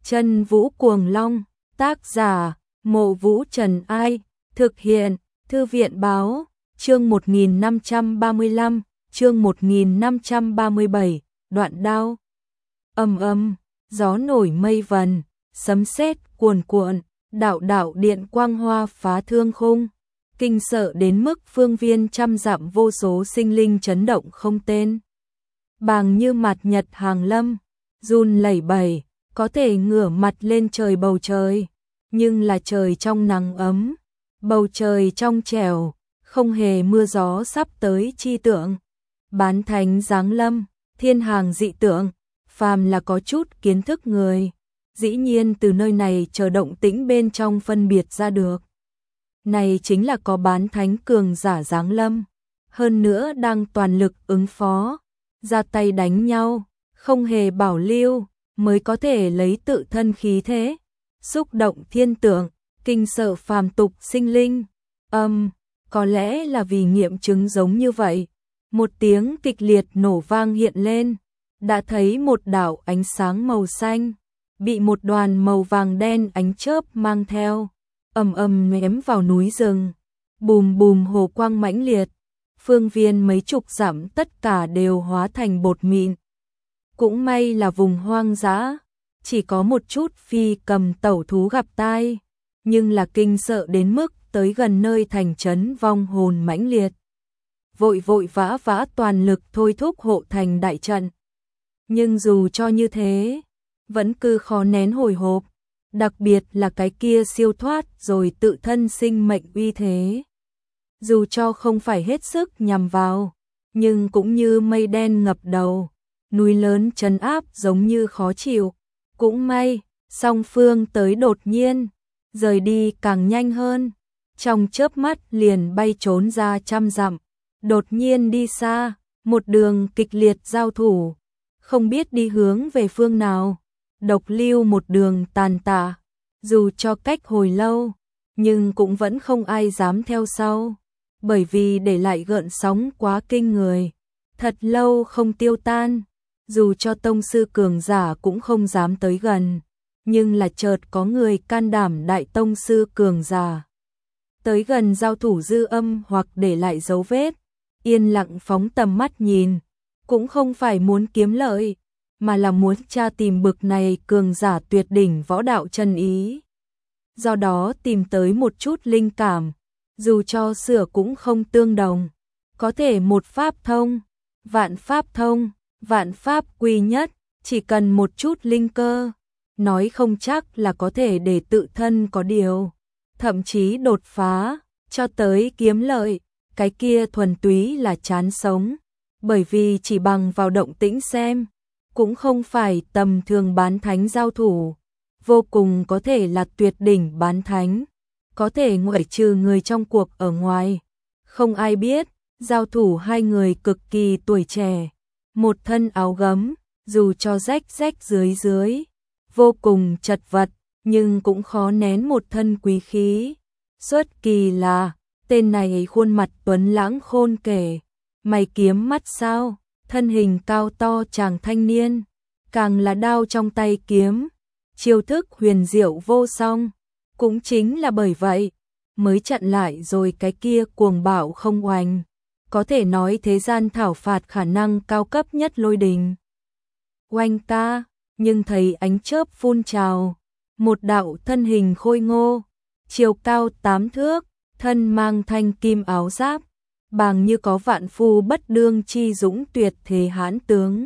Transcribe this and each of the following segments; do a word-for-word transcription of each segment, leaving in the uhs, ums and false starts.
Chân Vũ Cuồng Long, tác giả, Mộ Vũ Trần Ai, thực hiện, Thư viện Báo, chương một nghìn năm trăm ba mươi lăm, chương một nghìn năm trăm ba mươi bảy, đoạn đao. Ầm ầm, gió nổi mây vần, sấm sét cuồn cuộn, đạo đạo điện quang hoa phá thương khung, kinh sợ đến mức phương viên trăm dặm vô số sinh linh chấn động không tên. Bàng như mặt nhật hàng lâm, run lẩy bẩy, có thể ngửa mặt lên trời bầu trời, nhưng là trời trong nắng ấm, bầu trời trong trẻo, không hề mưa gió sắp tới chi tượng. Bán thánh giáng lâm, thiên hàng dị tượng, phàm là có chút kiến thức người, dĩ nhiên từ nơi này chờ động tĩnh bên trong phân biệt ra được. Này chính là có bán thánh cường giả giáng lâm, hơn nữa đang toàn lực ứng phó, ra tay đánh nhau, không hề bảo lưu, mới có thể lấy tự thân khí thế, xúc động thiên tượng, kinh sợ phàm tục sinh linh. Âm, um, có lẽ là vì nghiệm chứng giống như vậy, một tiếng kịch liệt nổ vang hiện lên, đã thấy một đạo ánh sáng màu xanh, bị một đoàn màu vàng đen ánh chớp mang theo, ầm ầm ném vào núi rừng, bùm bùm hồ quang mãnh liệt, phương viên mấy chục dặm tất cả đều hóa thành bột mịn. Cũng may là vùng hoang dã, chỉ có một chút phi cầm tẩu thú gặp tai, nhưng là kinh sợ đến mức tới gần nơi thành trấn vong hồn mãnh liệt. Vội vội vã vã toàn lực thôi thúc hộ thành đại trận. Nhưng dù cho như thế, vẫn cứ khó nén hồi hộp, đặc biệt là cái kia siêu thoát rồi tự thân sinh mệnh uy thế. Dù cho không phải hết sức nhằm vào, nhưng cũng như mây đen ngập đầu, núi lớn trấn áp giống như khó chịu. Cũng may, song phương tới đột nhiên, rời đi càng nhanh hơn, trong chớp mắt liền bay trốn ra trăm dặm, đột nhiên đi xa, một đường kịch liệt giao thủ, không biết đi hướng về phương nào, độc lưu một đường tàn tạ, dù cho cách hồi lâu, nhưng cũng vẫn không ai dám theo sau, bởi vì để lại gợn sóng quá kinh người, thật lâu không tiêu tan. Dù cho tông sư cường giả cũng không dám tới gần, nhưng là chợt có người can đảm đại tông sư cường giả tới gần giao thủ dư âm hoặc để lại dấu vết, yên lặng phóng tầm mắt nhìn, cũng không phải muốn kiếm lợi, mà là muốn tra tìm bực này cường giả tuyệt đỉnh võ đạo chân ý. Do đó tìm tới một chút linh cảm, dù cho sửa cũng không tương đồng, có thể một pháp thông, vạn pháp thông. Vạn pháp quy nhất, chỉ cần một chút linh cơ, nói không chắc là có thể để tự thân có điều, thậm chí đột phá, cho tới kiếm lợi, cái kia thuần túy là chán sống, bởi vì chỉ bằng vào động tĩnh xem, cũng không phải tầm thường bán thánh giao thủ, vô cùng có thể là tuyệt đỉnh bán thánh, có thể ngoại trừ người trong cuộc ở ngoài, không ai biết, giao thủ hai người cực kỳ tuổi trẻ. Một thân áo gấm, dù cho rách rách dưới dưới, vô cùng chật vật, nhưng cũng khó nén một thân quý khí. Xuất kỳ là, tên này khuôn mặt tuấn lãng khôn kể, mày kiếm mắt sao, thân hình cao to chàng thanh niên, càng là đao trong tay kiếm, chiêu thức huyền diệu vô song. Cũng chính là bởi vậy, mới chặn lại rồi cái kia cuồng bạo không oanh. Có thể nói thế gian thảo phạt khả năng cao cấp nhất lôi đình. Oanh ca, nhưng thấy ánh chớp phun trào, một đạo thân hình khôi ngô, chiều cao tám thước, thân mang thanh kim áo giáp, bàng như có vạn phu bất đương chi dũng tuyệt thế hãn tướng.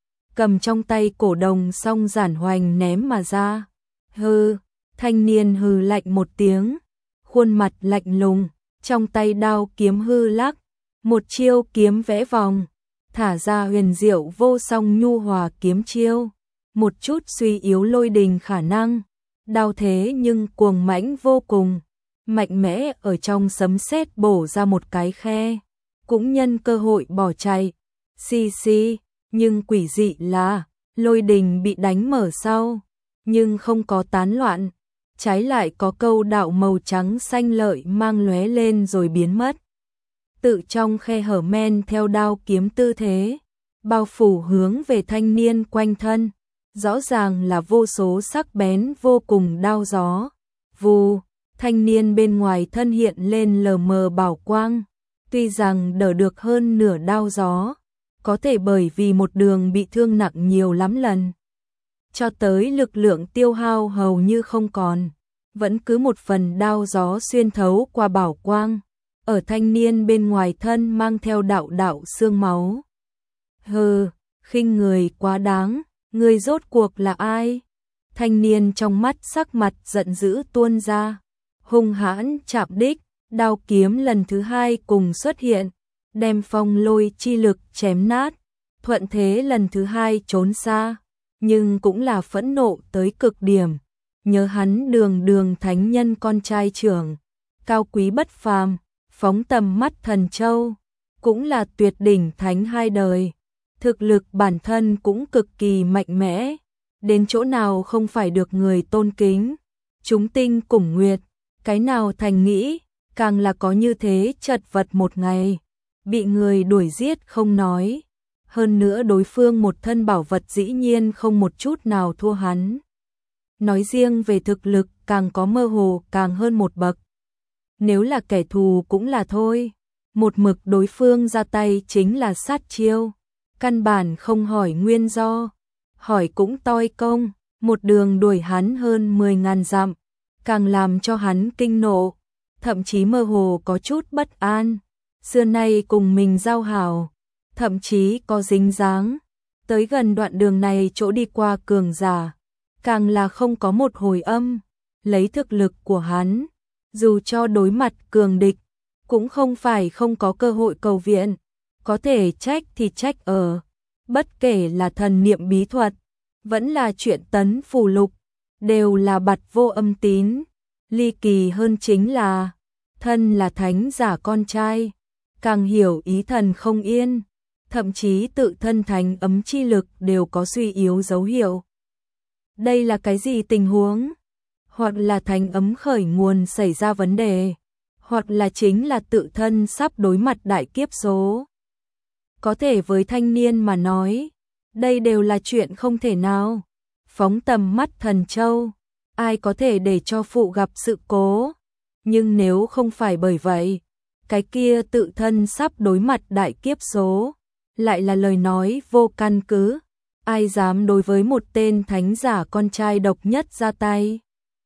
Cầm trong tay cổ đồng song giản hoành ném mà ra. Hừ, thanh niên hừ lạnh một tiếng, khuôn mặt lạnh lùng, trong tay đao kiếm hư lắc. Một chiêu kiếm vẽ vòng, thả ra huyền diệu vô song nhu hòa kiếm chiêu, một chút suy yếu lôi đình khả năng, đao thế nhưng cuồng mãnh vô cùng, mạnh mẽ ở trong sấm sét bổ ra một cái khe, cũng nhân cơ hội bỏ chạy, xì xì, nhưng quỷ dị là, lôi đình bị đánh mở sau, nhưng không có tán loạn, trái lại có câu đạo màu trắng xanh lợi mang lóe lên rồi biến mất. Tự trong khe hở men theo đao kiếm tư thế, bao phủ hướng về thanh niên quanh thân, rõ ràng là vô số sắc bén vô cùng đao gió. Vù, thanh niên bên ngoài thân hiện lên lờ mờ bảo quang, tuy rằng đỡ được hơn nửa đao gió, có thể bởi vì một đường bị thương nặng nhiều lắm lần, cho tới lực lượng tiêu hao hầu như không còn, vẫn cứ một phần đao gió xuyên thấu qua bảo quang, ở thanh niên bên ngoài thân mang theo đạo đạo xương máu. Hừ, khinh người quá đáng, người rốt cuộc là ai? Thanh niên trong mắt sắc mặt giận dữ tuôn ra, hung hãn chạm đích, đao kiếm lần thứ hai cùng xuất hiện, đem phong lôi chi lực chém nát, thuận thế lần thứ hai trốn xa, nhưng cũng là phẫn nộ tới cực điểm, nhớ hắn đường đường thánh nhân con trai trưởng, cao quý bất phàm, phóng tầm mắt thần châu, cũng là tuyệt đỉnh thánh hai đời, thực lực bản thân cũng cực kỳ mạnh mẽ, đến chỗ nào không phải được người tôn kính. Chúng tinh cùng nguyệt, cái nào thành nghĩ, càng là có như thế chật vật một ngày, bị người đuổi giết không nói, hơn nữa đối phương một thân bảo vật dĩ nhiên không một chút nào thua hắn. Nói riêng về thực lực càng có mơ hồ càng hơn một bậc. Nếu là kẻ thù cũng là thôi, một mực đối phương ra tay chính là sát chiêu, căn bản không hỏi nguyên do, hỏi cũng toi công, một đường đuổi hắn hơn mười ngàn dặm, càng làm cho hắn kinh nộ, thậm chí mơ hồ có chút bất an, xưa nay cùng mình giao hảo, thậm chí có dính dáng, tới gần đoạn đường này chỗ đi qua cường giả, càng là không có một hồi âm, lấy thực lực của hắn, dù cho đối mặt cường địch, cũng không phải không có cơ hội cầu viện, có thể trách thì trách ở, bất kể là thần niệm bí thuật, vẫn là chuyện tấn phù lục, đều là bặt vô âm tín, ly kỳ hơn chính là, thân là thánh giả con trai, càng hiểu ý thần không yên, thậm chí tự thân thánh ấm chi lực đều có suy yếu dấu hiệu. Đây là cái gì tình huống? Hoặc là thánh ấm khởi nguồn xảy ra vấn đề, hoặc là chính là tự thân sắp đối mặt đại kiếp số. Có thể với thanh niên mà nói, đây đều là chuyện không thể nào. Phóng tầm mắt thần châu, ai có thể để cho phụ gặp sự cố. Nhưng nếu không phải bởi vậy, cái kia tự thân sắp đối mặt đại kiếp số, lại là lời nói vô căn cứ. Ai dám đối với một tên thánh giả con trai độc nhất ra tay?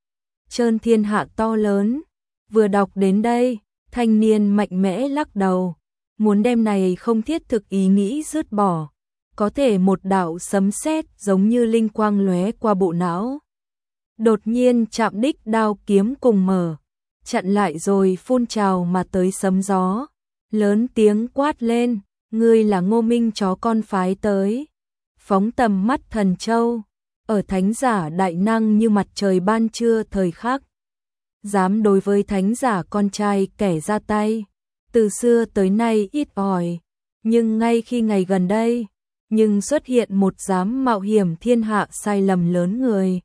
Trơn thiên hạ to lớn. Vừa đọc đến đây, thanh niên mạnh mẽ lắc đầu, muốn đem này không thiết thực ý nghĩ dứt bỏ. Có thể một đạo sấm sét giống như linh quang lóe qua bộ não. Đột nhiên chạm đích đao kiếm cùng mở, chặn lại rồi phun trào mà tới sấm gió. Lớn tiếng quát lên, ngươi là Ngô Minh chó con phái tới. Phóng tầm mắt thần châu, ở thánh giả đại năng như mặt trời ban trưa thời khắc. Dám đối với thánh giả con trai kẻ ra tay, từ xưa tới nay ít ỏi, nhưng ngay khi ngày gần đây, nhưng xuất hiện một dám mạo hiểm thiên hạ sai lầm lớn người.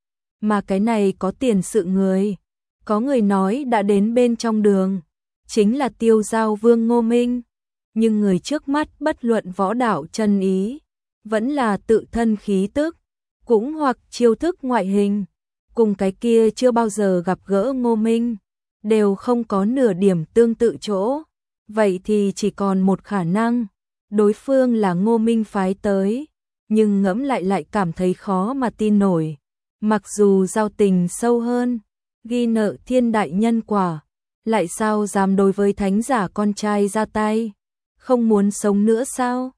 Mà cái này có tiền sự người, có người nói đã đến bên trong đường, chính là Tiêu Giao Vương Ngô Minh, nhưng người trước mắt bất luận võ đạo chân ý, vẫn là tự thân khí tức, cũng hoặc chiêu thức ngoại hình, cùng cái kia chưa bao giờ gặp gỡ Ngô Minh, đều không có nửa điểm tương tự chỗ. Vậy thì chỉ còn một khả năng, đối phương là Ngô Minh phái tới, nhưng ngẫm lại lại cảm thấy khó mà tin nổi. Mặc dù giao tình sâu hơn, ghi nợ thiên đại nhân quả, lại sao dám đối với thánh giả con trai ra tay? Không muốn sống nữa sao?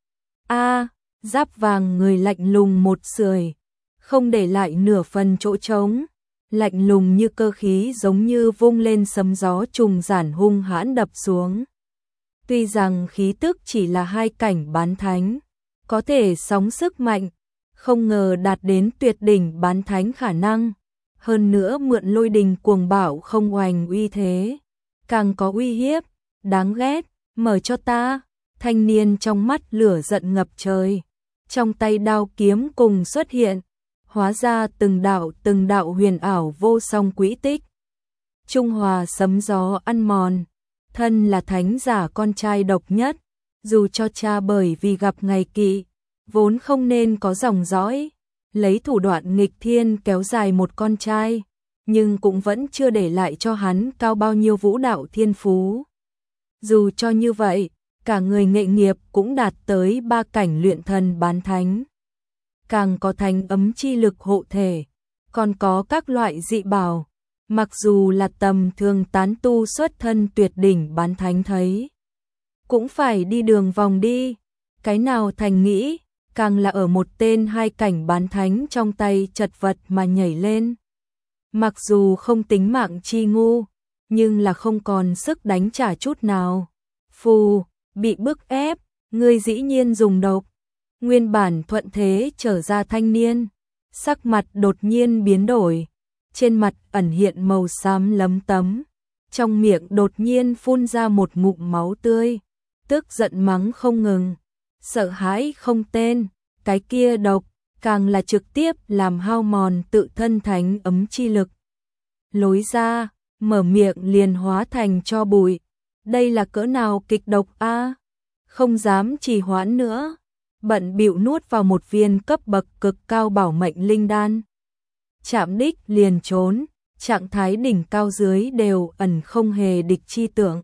A, giáp vàng người lạnh lùng một sưởi, không để lại nửa phần chỗ trống, lạnh lùng như cơ khí giống như vung lên sấm gió trùng giản hung hãn đập xuống. Tuy rằng khí tức chỉ là hai cảnh bán thánh, có thể sóng sức mạnh, không ngờ đạt đến tuyệt đỉnh bán thánh khả năng, hơn nữa mượn lôi đình cuồng bạo không oành uy thế, càng có uy hiếp, đáng ghét, mở cho ta. Thanh niên trong mắt lửa giận ngập trời, trong tay đao kiếm cùng xuất hiện, hóa ra từng đạo từng đạo huyền ảo vô song quỹ tích. Trung hòa sấm gió ăn mòn, thân là thánh giả con trai độc nhất, dù cho cha bởi vì gặp ngày kỵ, vốn không nên có dòng dõi, lấy thủ đoạn nghịch thiên kéo dài một con trai, nhưng cũng vẫn chưa để lại cho hắn cao bao nhiêu vũ đạo thiên phú. Dù cho như vậy, cả người nghệ nghiệp cũng đạt tới ba cảnh luyện thần bán thánh. Càng có thành ấm chi lực hộ thể, còn có các loại dị bảo, mặc dù là tầm thường tán tu xuất thân tuyệt đỉnh bán thánh thấy, cũng phải đi đường vòng đi, cái nào thành nghĩ, càng là ở một tên hai cảnh bán thánh trong tay chật vật mà nhảy lên. Mặc dù không tính mạng chi ngu, nhưng là không còn sức đánh trả chút nào. Phù, bị bức ép, ngươi dĩ nhiên dùng độc. Nguyên bản thuận thế trở ra thanh niên, sắc mặt đột nhiên biến đổi, trên mặt ẩn hiện màu xám lấm tấm, trong miệng đột nhiên phun ra một ngụm máu tươi, tức giận mắng không ngừng, sợ hãi không tên, cái kia độc, càng là trực tiếp làm hao mòn tự thân thánh ấm chi lực. Lối ra, mở miệng liền hóa thành tro bụi, đây là cỡ nào kịch độc a, không dám trì hoãn nữa, bận bịu nuốt vào một viên cấp bậc cực cao bảo mệnh linh đan. Chạm đích liền trốn, trạng thái đỉnh cao dưới đều ẩn không hề địch chi tưởng.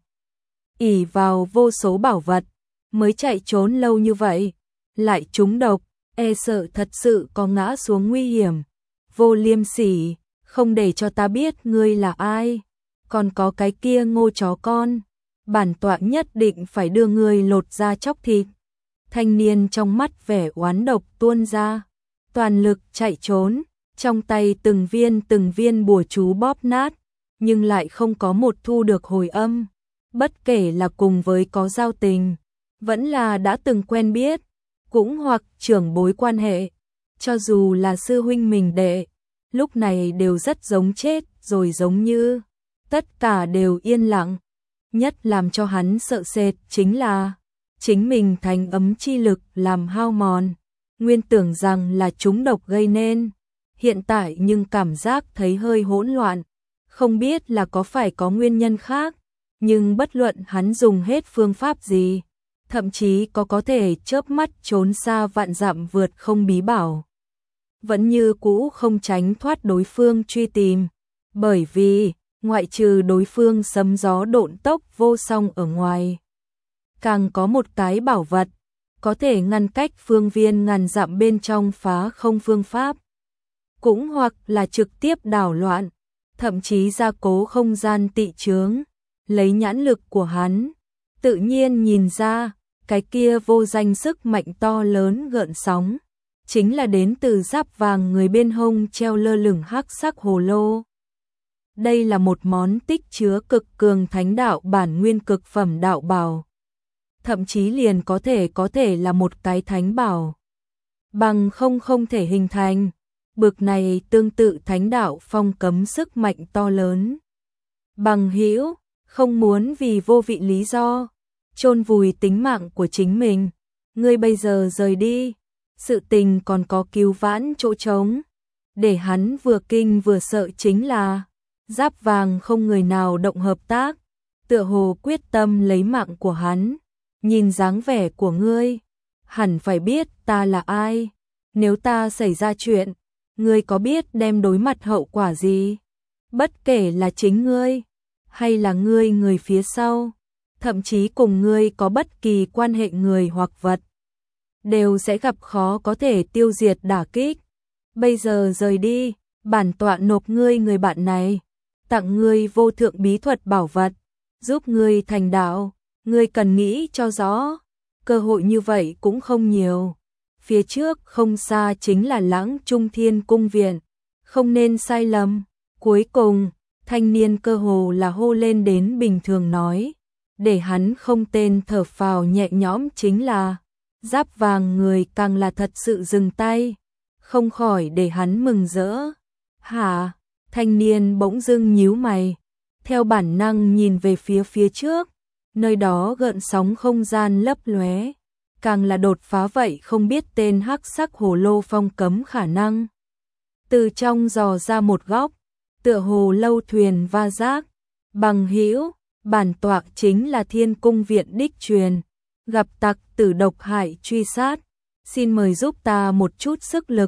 Ỷ vào vô số bảo vật, mới chạy trốn lâu như vậy, lại trúng độc, e sợ thật sự có ngã xuống nguy hiểm. Vô liêm sỉ, không để cho ta biết ngươi là ai, còn có cái kia ngô chó con, bản tọa nhất định phải đưa ngươi lột da chóc thịt. Thanh niên trong mắt vẻ oán độc tuôn ra, toàn lực chạy trốn, trong tay từng viên từng viên bùa chú bóp nát, nhưng lại không có một thu được hồi âm. Bất kể là cùng với có giao tình, vẫn là đã từng quen biết, cũng hoặc trưởng bối quan hệ, cho dù là sư huynh mình đệ, lúc này đều rất giống chết rồi giống như, tất cả đều yên lặng. Nhất làm cho hắn sợ sệt chính là, chính mình thành ấm chi lực làm hao mòn, nguyên tưởng rằng là chúng độc gây nên, hiện tại nhưng cảm giác thấy hơi hỗn loạn, không biết là có phải có nguyên nhân khác, nhưng bất luận hắn dùng hết phương pháp gì, thậm chí có có thể chớp mắt trốn xa vạn dặm vượt không bí bảo, vẫn như cũ không tránh thoát đối phương truy tìm, bởi vì ngoại trừ đối phương sấm gió độn tốc vô song ở ngoài, càng có một cái bảo vật, có thể ngăn cách phương viên ngàn dặm bên trong phá không phương pháp, cũng hoặc là trực tiếp đảo loạn, thậm chí gia cố không gian tị chướng, lấy nhãn lực của hắn, tự nhiên nhìn ra, cái kia vô danh sức mạnh to lớn gợn sóng, chính là đến từ giáp vàng người bên hông treo lơ lửng hắc sắc hồ lô. Đây là một món tích chứa cực cường thánh đạo bản nguyên cực phẩm đạo bảo, thậm chí liền có thể có thể là một cái thánh bảo, bằng không không thể hình thành, bực này tương tự thánh đạo phong cấm sức mạnh to lớn. Bằng hữu, không muốn vì vô vị lý do, chôn vùi tính mạng của chính mình, ngươi bây giờ rời đi, sự tình còn có cứu vãn chỗ trống. Để hắn vừa kinh vừa sợ chính là, giáp vàng không người nào động hợp tác, tựa hồ quyết tâm lấy mạng của hắn, nhìn dáng vẻ của ngươi, hẳn phải biết ta là ai, nếu ta xảy ra chuyện, ngươi có biết đem đối mặt hậu quả gì? Bất kể là chính ngươi, hay là ngươi người phía sau, thậm chí cùng ngươi có bất kỳ quan hệ người hoặc vật, đều sẽ gặp khó có thể tiêu diệt đả kích. Bây giờ rời đi, bản tọa nộp ngươi người bạn này, tặng ngươi vô thượng bí thuật bảo vật, giúp ngươi thành đạo, ngươi cần nghĩ cho rõ, cơ hội như vậy cũng không nhiều. Phía trước không xa chính là Lãng Trung Thiên cung viện, không nên sai lầm. Cuối cùng, thanh niên cơ hồ là hô lên đến bình thường nói, để hắn không tên thở phào nhẹ nhõm chính là, giáp vàng người càng là thật sự dừng tay, không khỏi để hắn mừng rỡ. Hả? Thanh niên bỗng dưng nhíu mày, theo bản năng nhìn về phía phía trước, nơi đó gợn sóng không gian lấp lóe, càng là đột phá vậy không biết tên hắc sắc hồ lô phong cấm khả năng. Từ trong dò ra một góc, tựa hồ lâu thuyền va giác, bằng hữu, bản tọa chính là Thiên cung viện đích truyền, gặp tặc tử độc hại truy sát, xin mời giúp ta một chút sức lực,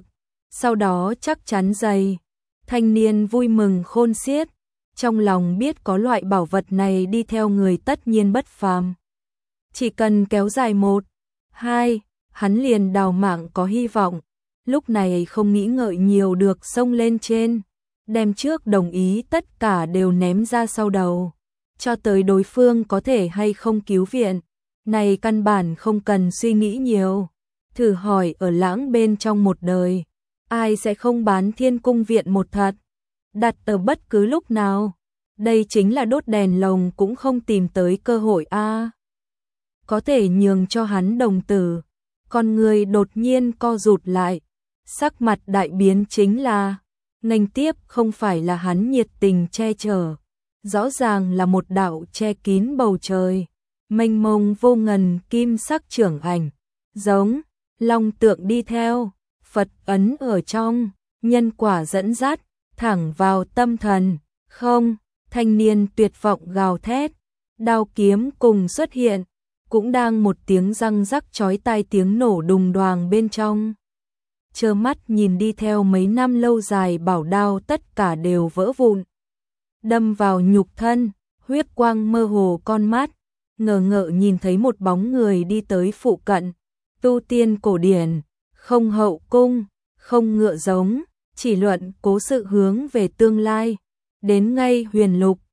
sau đó chắc chắn dày. Thanh niên vui mừng khôn xiết, trong lòng biết có loại bảo vật này đi theo người tất nhiên bất phàm. Chỉ cần kéo dài một, hai, hắn liền đào mạng có hy vọng. Lúc này không nghĩ ngợi nhiều được xông lên trên, đem trước đồng ý tất cả đều ném ra sau đầu. Cho tới đối phương có thể hay không cứu viện, này căn bản không cần suy nghĩ nhiều. Thử hỏi ở lãng bên trong một đời, ai sẽ không bán thiên cung viện một thật, đặt ở bất cứ lúc nào. Đây chính là đốt đèn lồng cũng không tìm tới cơ hội a. Có thể nhường cho hắn đồng tử, con người đột nhiên co rụt lại, sắc mặt đại biến chính là, nghênh tiếp không phải là hắn nhiệt tình che chở, rõ ràng là một đạo che kín bầu trời, mênh mông vô ngần kim sắc trưởng ảnh, giống long tượng đi theo, Phật ấn ở trong, nhân quả dẫn dắt, thẳng vào tâm thần. Không, thanh niên tuyệt vọng gào thét, đao kiếm cùng xuất hiện, cũng đang một tiếng răng rắc chói tai tiếng nổ đùng đoàng bên trong. Trơ mắt nhìn đi theo mấy năm lâu dài bảo đao tất cả đều vỡ vụn, đâm vào nhục thân, huyết quang mơ hồ con mắt, ngờ ngợ nhìn thấy một bóng người đi tới phụ cận. Tu tiên cổ điển, không hậu cung, không ngựa giống, chỉ luận cố sự hướng về tương lai, đến ngay huyền lục,